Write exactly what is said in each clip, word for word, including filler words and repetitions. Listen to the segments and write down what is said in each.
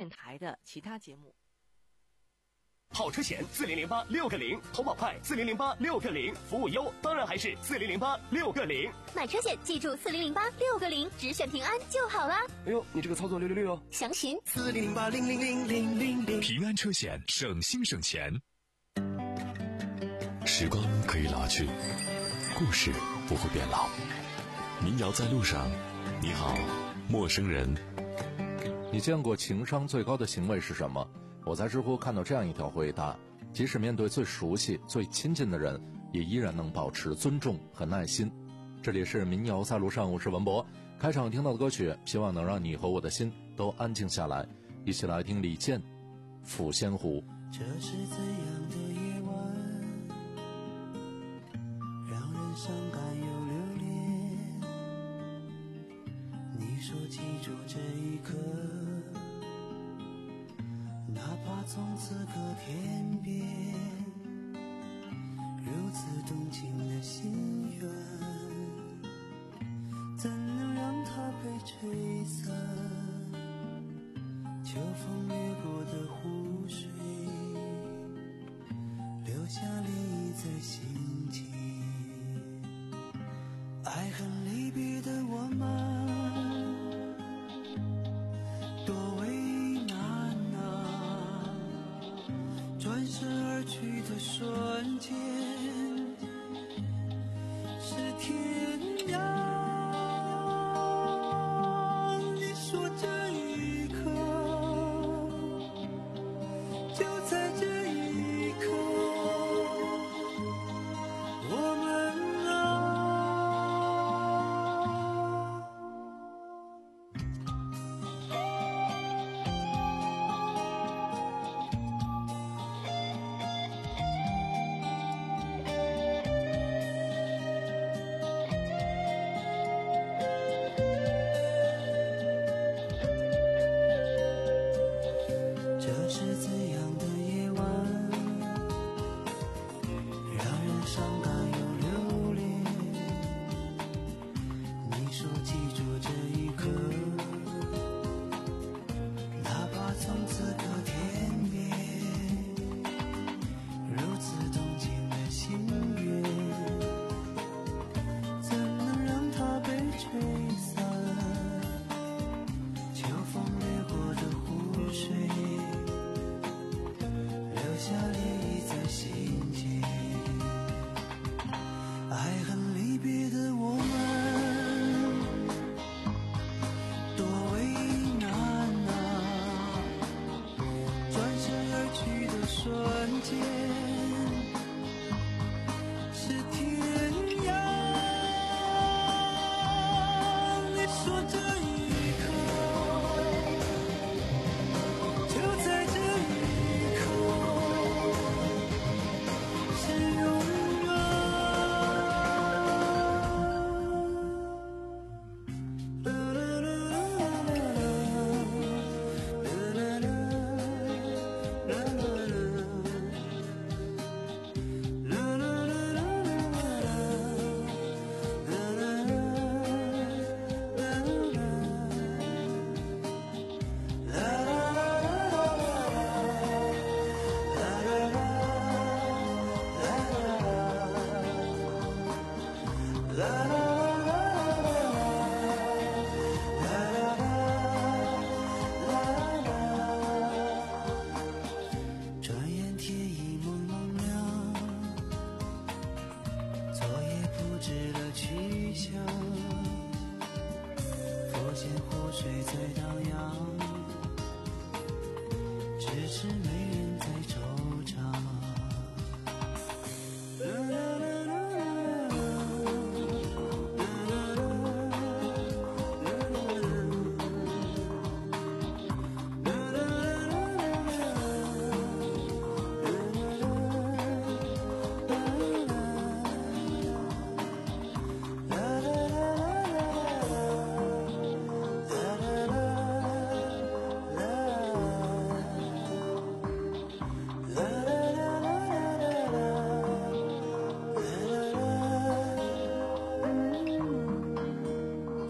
电台的其他节目。 好车险四零零八六个零，投保快四零零八六个零，服务优当然还是四零零八六个零。 买车险记住四零零八六个零，只选平安就好啦。 哎呦，你这个操作六六六哦！ 详询四零零八零零零零零零。 平安车险，省心省钱。时光可以老去，故事不会变老。民谣在路上，你好，陌生人。 你见过情商最高的行为是什么？我在知乎看到这样一条回答：即使面对最熟悉最亲近的人，也依然能保持尊重和耐心。这里是民谣在路上，我是文博。开场听到的歌曲，希望能让你和我的心都安静下来，一起来听李健《抚仙湖》。 这是怎样的夜晚，让人伤感又留恋。你说记住这一刻，哪怕从此隔天边，如此动情的心愿，怎能让它被吹散？秋风掠过的湖水，留下涟漪在心间。爱恨离别的我们，多为难啊！转身而去的瞬间，是天涯。你说这一刻，就在这一刻，我们啊。这是怎样的夜晚，让人伤感又留恋。你说记住这一刻，哪怕从此隔天边，如此动情的心愿，怎能让它被吹散？秋风掠过的湖水，留下涟漪在心间。爱恨离别的我们，多为难啊！转身而去的瞬间，是天涯。你说这一刻，就在这一刻，是永远。啦啦啦啦啦啦啦啦啦转眼天已蒙蒙亮，昨夜不知了去向，佛前湖水在荡漾，只是没人在惆怅。啦啦啦啦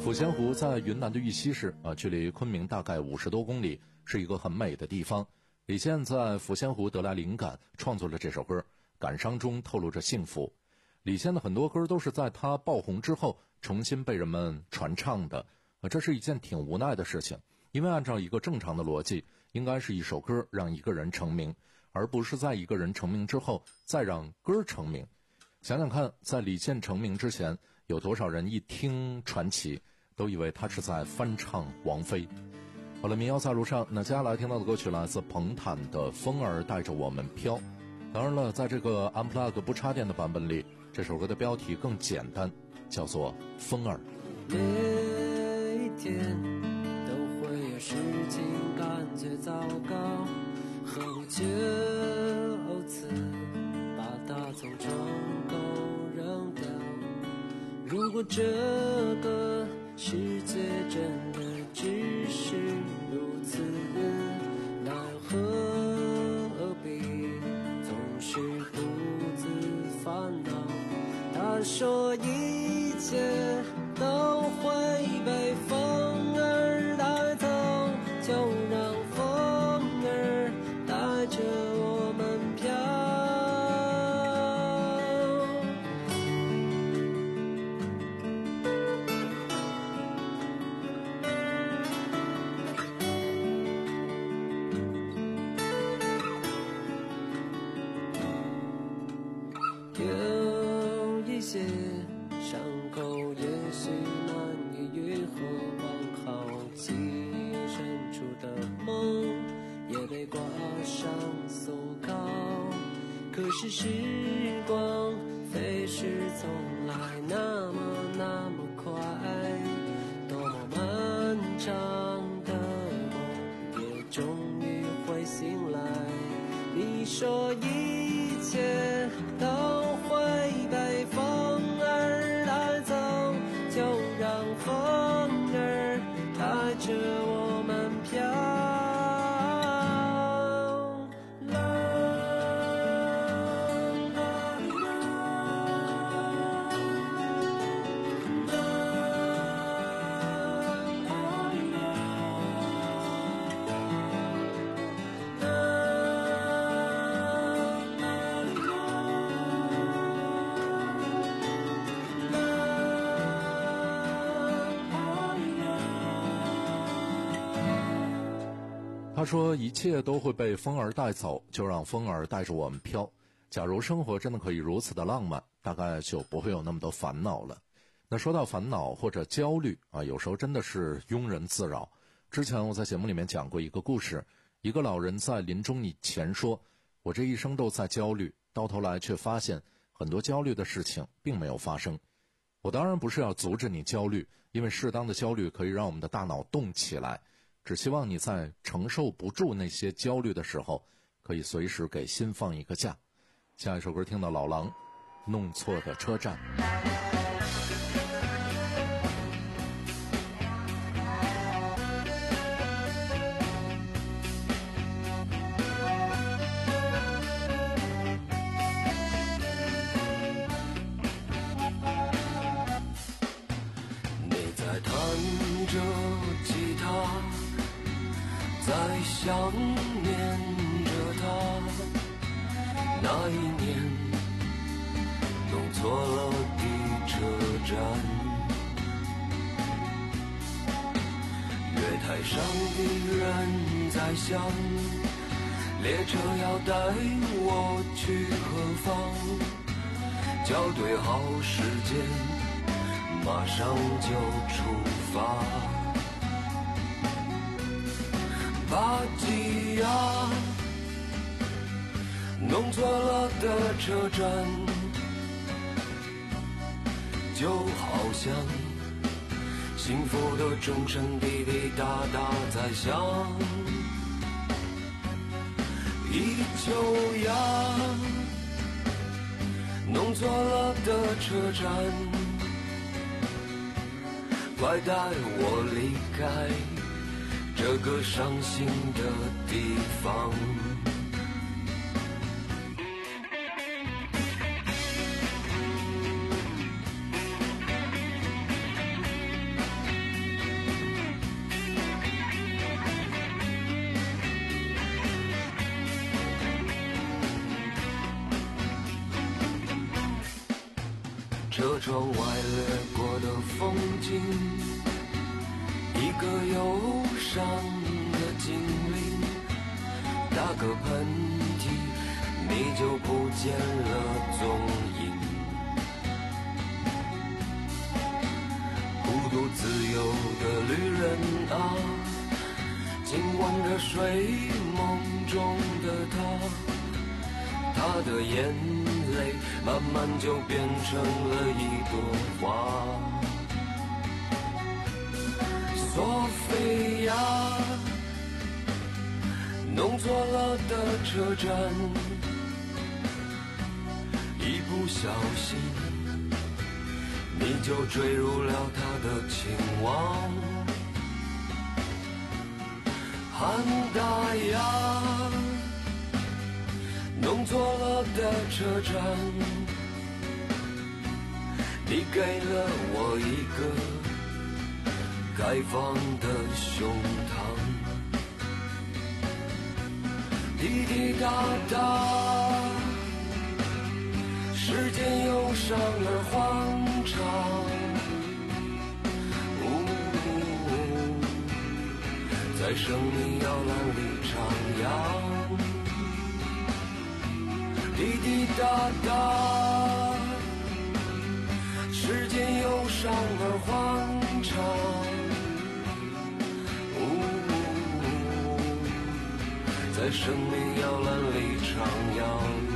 抚仙湖在云南的玉溪市啊，距离昆明大概五十多公里，是一个很美的地方。李健在抚仙湖得来灵感，创作了这首歌，感伤中透露着幸福。李健的很多歌都是在他爆红之后重新被人们传唱的，啊，这是一件挺无奈的事情。因为按照一个正常的逻辑，应该是一首歌让一个人成名，而不是在一个人成名之后再让歌成名。想想看，在李健成名之前，有多少人一听传奇都以为他是在翻唱王菲。好了，民谣在路上，那接下来听到的歌曲来自彭坦的《风儿带着我们飘》。当然了，在这个 Unplug 不插电的版本里，这首歌的标题更简单，叫做《风儿》。 每一天都会有事情感觉糟糕，何不就此把它从窗口扔掉？如果这个世界真的只是如此，那又何必总是独自烦恼？他说一切都会被风儿带走，就让风儿带着我们飘。有一些伤口也许难以愈合，往好奇深处的梦也被挂上锁铐。可是时光飞逝，从来那么那么快，多么漫长的梦也终于会醒来。你说一切都会被风儿带走，就让风儿带着我们飘。 他说一切都会被风儿带走，就让风儿带着我们飘。假如生活真的可以如此的浪漫，大概就不会有那么多烦恼了。那说到烦恼或者焦虑啊，有时候真的是庸人自扰。之前我在节目里面讲过一个故事，一个老人在临终以前说，我这一生都在焦虑，到头来却发现很多焦虑的事情并没有发生。我当然不是要阻止你焦虑，因为适当的焦虑可以让我们的大脑动起来，只希望你在承受不住那些焦虑的时候，可以随时给心放一个假。下一首歌听到老狼，弄错的车站。 你在弹着吉他，在想念着他，那一年弄错了的车站，月台上的人在想，列车要带我去何方，校对好时间，马上就出发。巴吉亚，弄错了的车站，就好像幸福的钟声滴滴答答在响。一秋呀，弄错了的车站，快带我离开这个伤心的地方。 车窗外掠过的风景，一个忧伤的精灵，打个喷嚏你就不见了踪影。孤独自由的旅人啊，紧握着睡梦中的他，他的眼泪慢慢就变成了一朵花。索菲亚，弄错了的车站，一不小心你就坠入了他的情网。汉达亚，弄错了的车站，你给了我一个开放的胸膛。滴滴答答，时间忧伤而欢畅。在生命摇篮里徜徉，滴滴答答，时间忧伤而欢畅。在生命摇篮里徜徉。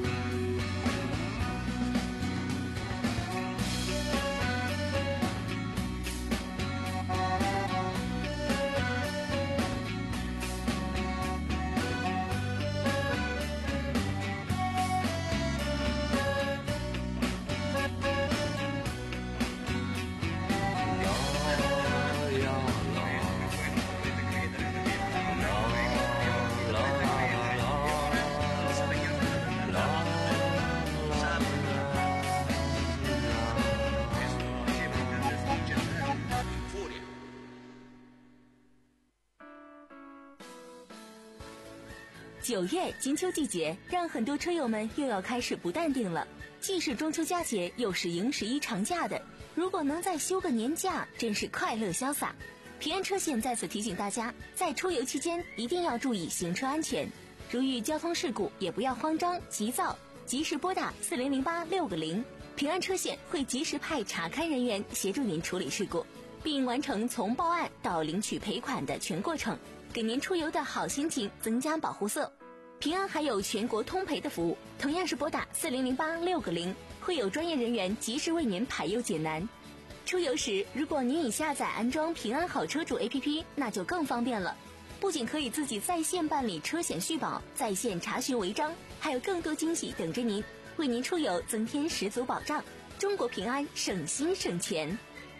九月金秋季节，让很多车友们又要开始不淡定了。既是中秋佳节，又是迎十一长假的，如果能再休个年假，真是快乐潇洒。平安车险在此提醒大家，在出游期间一定要注意行车安全，如遇交通事故也不要慌张急躁，及时拨打四零零八六个零，平安车险会及时派查勘人员协助您处理事故，并完成从报案到领取赔款的全过程，给您出游的好心情增加保护色。平安还有全国通赔的服务，同样是拨打四零零八六个零，会有专业人员及时为您排忧解难。出游时，如果您已下载安装平安好车主 A P P， 那就更方便了。不仅可以自己在线办理车险续保，在线查询违章，还有更多惊喜等着您，为您出游增添十足保障。中国平安，省心省钱。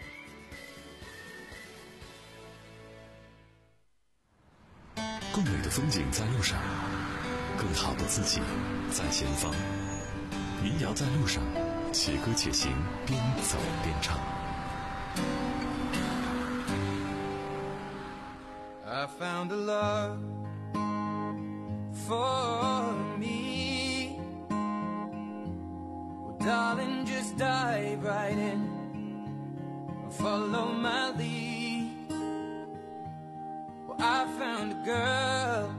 更美的风景在路上，更好的自己在前方。民谣在路上，且歌且行，边走边唱。 I found a love for me. Well, darling, just dive right in and follow my lead. Well, I found a girl,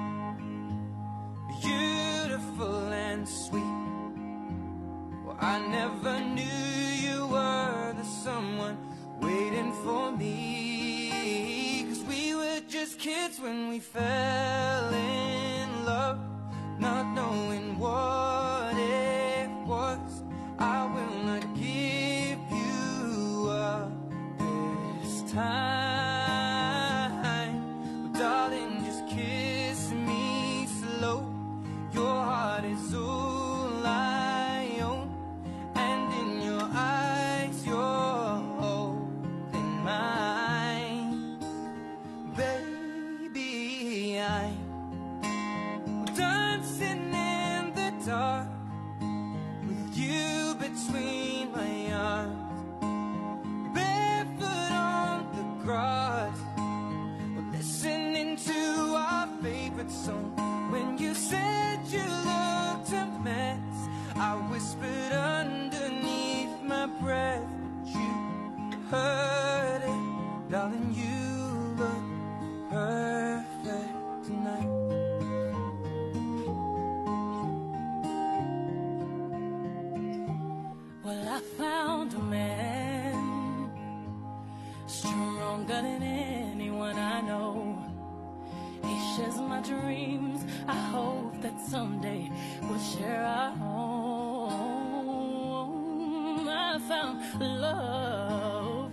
beautiful and sweet. Well, I never knew you were the someone waiting for me. 'Cause we were just kids when we fell in love, not knowing what it was. I will not give you up this time. Well, darling, just kiss me slow. Your heart is all I own, and in your eyes you're holding mine. Baby, I'm dancing in the dark with you between my arms, barefoot on the grass, listening to our favorite song. When you said you looked a mess, I whispered underneath my my dreams. I hope that someday we'll share our home. I found love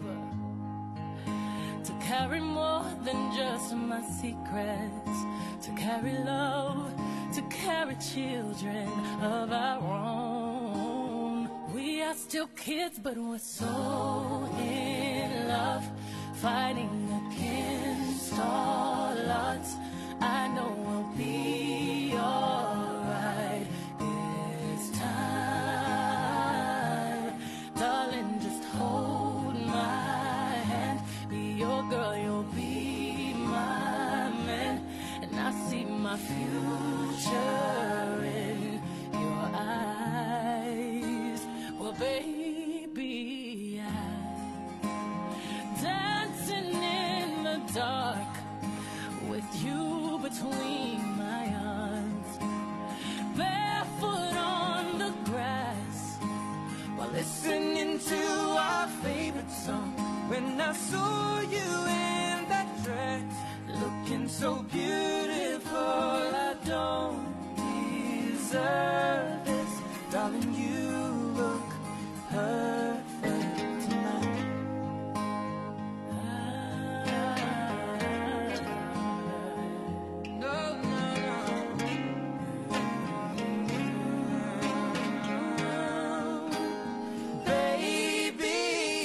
to carry more than just my secrets, to carry love, to carry children of our own. We are still kids, but we're so in love, fighting against all odds. I know we'll be alright this time. Darling, just hold my hand. Be your girl, you'll be my man. And I see my future in your eyes. Well, baby, I'm dancing in the dark with you between my arms, barefoot on the grass while listening to our favorite song. When I saw you in that dress, looking so beautiful, I don't deserve this. Darling, you look perfect tonight. No, no, no. Baby,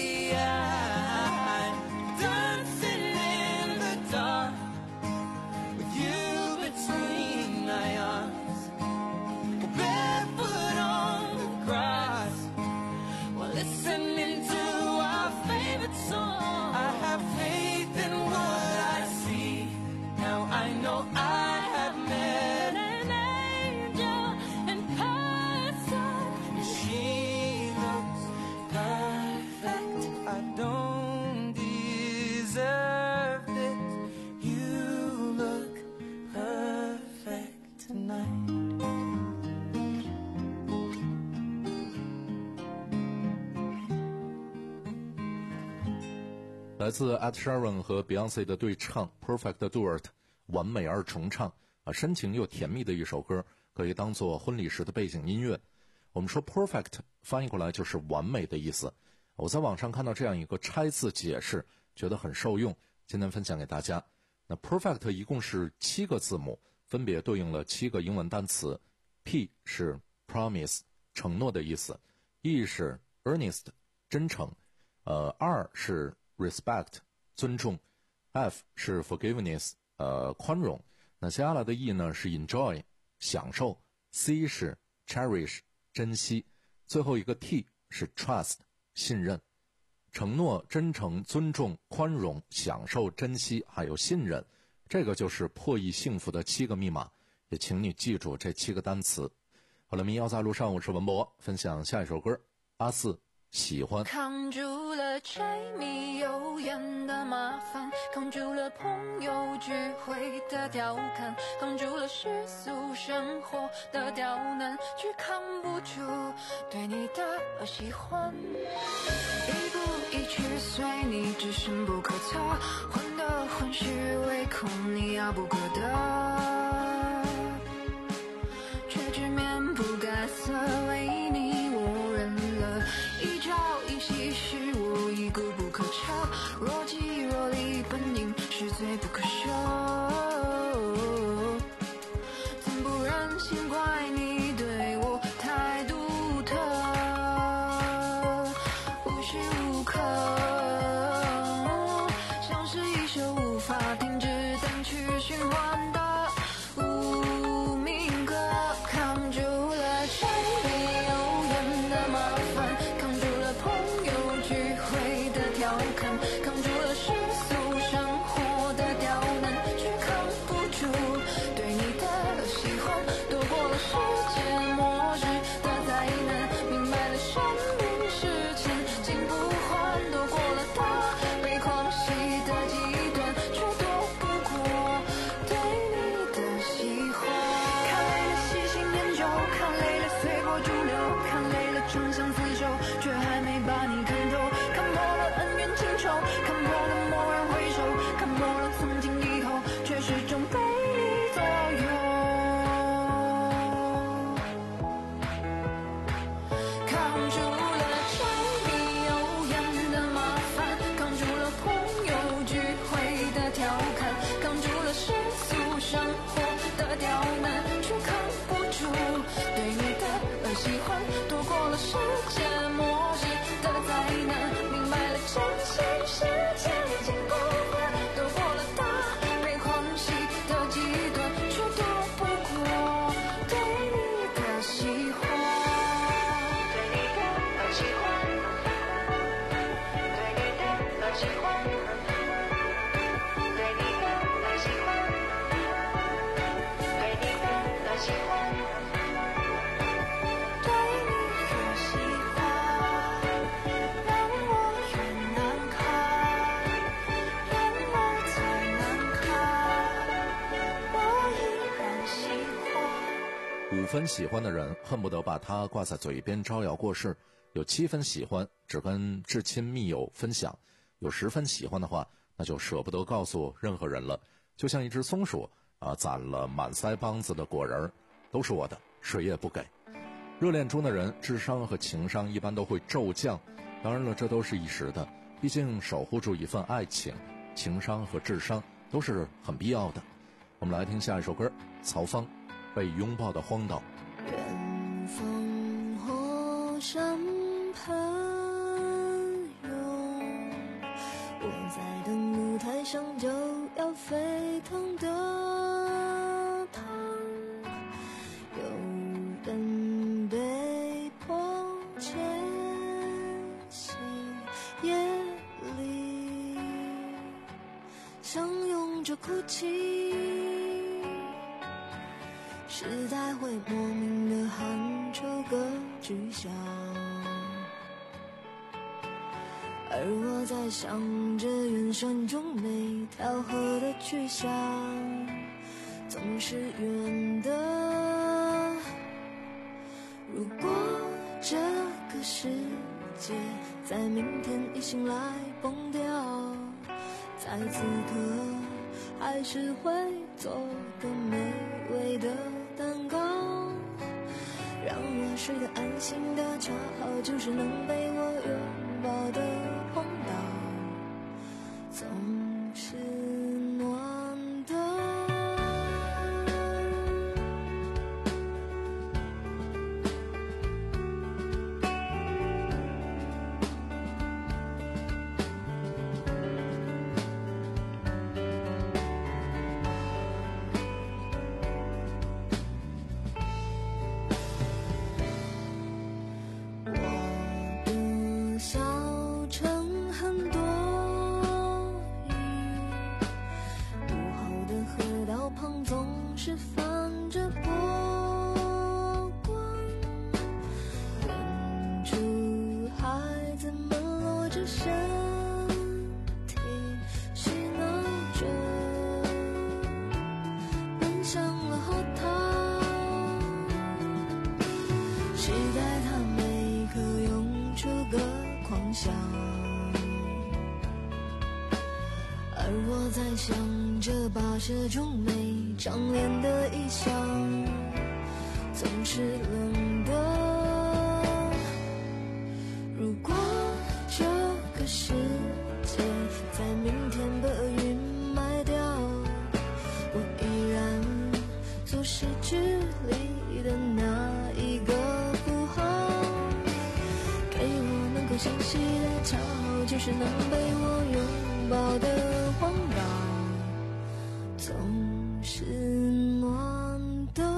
I'm dancing in the dark with you between my arms, barefoot on the grass while listening to our favorite song. I have faith in what I see. Now I know I have met an angel in person, and she looks perfect. I don't deserve it. You look perfect tonight. 来自 Ed Sheeran 和 Beyonce 的对唱 Perfect Duet 完美而重唱啊，深情又甜蜜的一首歌，可以当做婚礼时的背景音乐。我们说 perfect 翻译过来就是完美的意思。我在网上看到这样一个拆字解释，觉得很受用，今天分享给大家。那 perfect 一共是七个字母，分别对应了七个英文单词。P 是 promise 承诺的意思， E 是 earnest 真诚，呃 R 是 respect 尊重， F 是 forgiveness 呃宽容，那接下来的 E 呢是 enjoy 享受， C 是 cherish 珍惜，最后一个 T 是 trust 信任。承诺、真诚、尊重、宽容、享受、珍惜还有信任，这个就是破译幸福的七个密码，也请你记住这七个单词。好了，民谣在路上，我是文博，分享下一首歌，阿四喜欢。 扛住了柴米油盐的麻烦，扛住了朋友聚会的调侃，扛住了世俗生活的刁难，却扛不住对你的喜欢。一步一趋随你，只深不可测，患得患失，唯恐你遥不可得，却只面不改色，为你我认了，一朝一夕是我已固不可彻，若即若离本应是罪不可赦，怎不忍心怪你对我太独特，无时无刻像是一首无法停止单曲循环的无名歌，扛住了柴米油盐的麻烦，扛住了朋友聚会的调侃，扛住了世俗生活的刁难，却扛不住对你的喜欢，躲过了世界末日的灾难，明白了生命是钱金不换，躲过了大悲狂喜的极端，却躲不过对你的喜欢。看累了细心研究，看累了随波逐流，看累了转向自救，却还没把你看透，看破了恩怨情仇，看破了蓦然回首，看破了从今以后，却始终被你走刁难，却扛不住对你的喜欢，躲过了世界末日的灾难，明白了真心世界已经不换，躲过了大悲欢喜的极端，却躲不过对你的喜欢，对你的喜欢，对你的喜欢，对你的喜欢，对你的喜欢，对你的喜欢，让我越难看，让我再难看，我依然喜欢。 五分喜欢的人恨不得把它挂在嘴边招摇过市，有七分喜欢只跟至亲密友分享，有十分喜欢的话那就舍不得告诉任何人了，就像一只松鼠啊，攒了满腮帮子的果仁，都是我的，谁也不给。热恋中的人智商和情商一般都会骤降，当然了，这都是一时的，毕竟守护住一份爱情，情商和智商都是很必要的。我们来听下一首歌，曹芳《被拥抱的荒岛》。 远方火山喷涌，我在等舞台上就要沸腾的汤，有人被迫迁徙，夜里相拥着哭泣，时代会莫名的喊出个具象，而我在想着远山中每条河的去向，总是远的。如果这个世界在明天一醒来崩掉，在此刻还是会做个美味的蛋糕，让我睡得安心的恰好就是能被我拥抱的荒岛，总是暖的。而我在想着跋涉中每张脸的意象，总是冷的。如果这个世界在明天被云埋掉，我依然做诗句里的那一个符号，给我能够欣喜的恰好就是能被我拥抱的荒岛，总是暖的。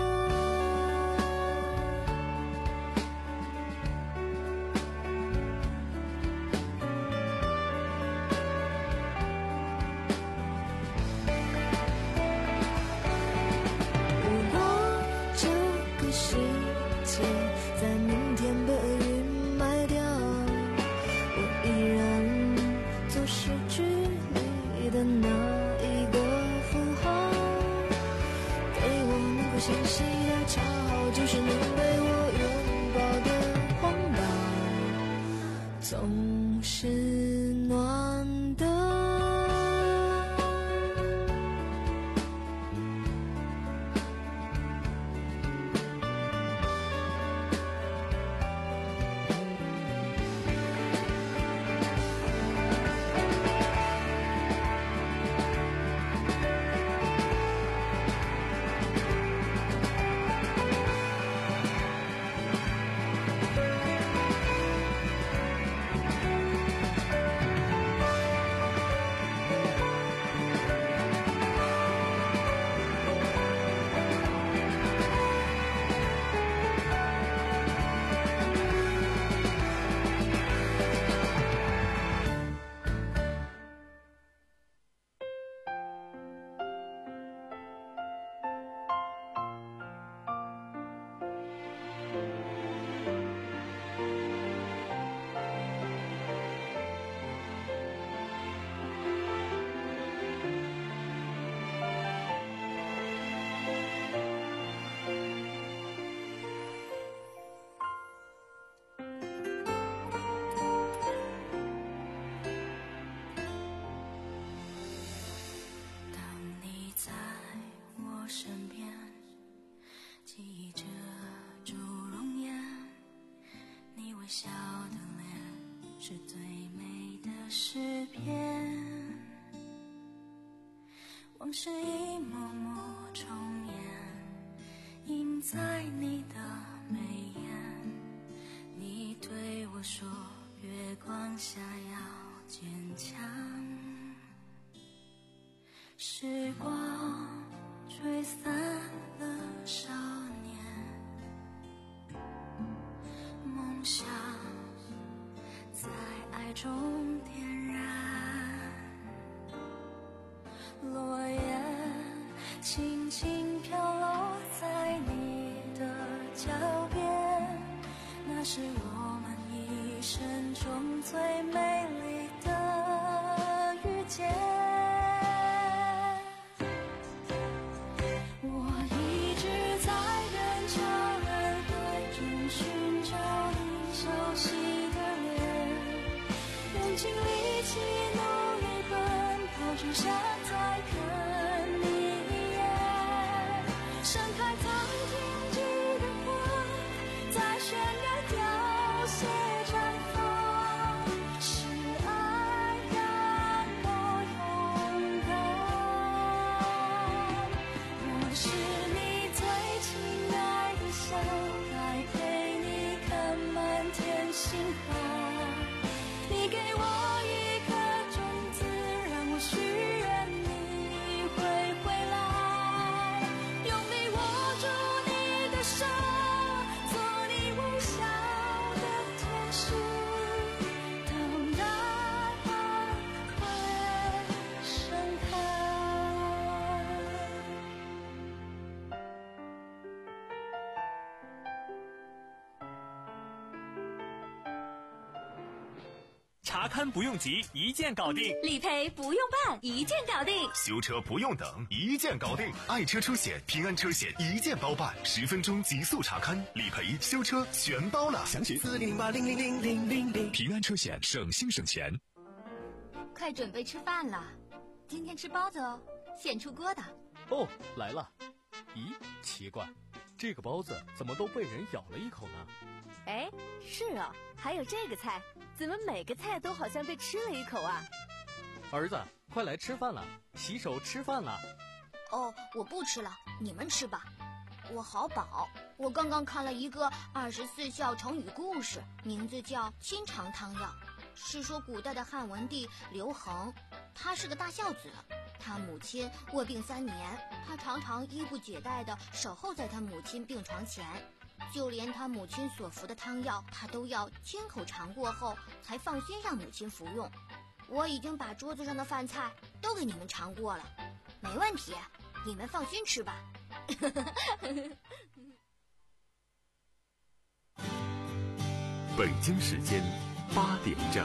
如果这个世界在明天被云埋掉，我依然做诗句里的那一个符号，给我能够欣喜的恰好就是能被我拥抱的荒岛，总是暖的。 笑的脸是最美的诗篇，往事一幕幕重演，印在你的眉眼。你对我说，月光下要坚强。时光吹散了少年，梦想在爱中点燃。落叶轻轻飘落在你的脚边，那是我们一生中最美丽的遇见。我一直在人潮人海中寻找你熟悉的脸，用尽力气努力奔跑，只想再看你一眼。盛开曾经记的花，在渲染凋谢绽放，是爱让我勇敢。我是你最亲爱的小孩，陪你看满天星华。你给我一颗种子，让我许愿你会回来，用力握住你的手，做你微笑的天使，等待爱会盛开。 查勘不用急，一键搞定； 理赔不用办，一键搞定； 修车不用等，一键搞定。爱车车险、平安车险一键包办，十分钟极速查勘、理赔、修车全包了。详情四零零八零零零零零零。 平安车险，省心省钱。 快准备吃饭了，今天吃包子哦，现出锅的。 哦，来了。咦，奇怪，这个包子怎么都被人咬了一口呢？ 哎，是哦，还有这个菜，怎么每个菜都好像被吃了一口啊？ 儿子，快来吃饭了，洗手吃饭了。 哦，我不吃了，你们吃吧。我好饱，我刚刚看了一个二十四孝成语故事，名字叫清肠汤药，是说古代的汉文帝刘恒，他是个大孝子，他母亲卧病三年，他常常衣不解带地守候在他母亲病床前，就连他母亲所服的汤药，他都要亲口尝过后才放心让母亲服用。我已经把桌子上的饭菜都给你们尝过了，没问题，你们放心吃吧。 北京时间八点整。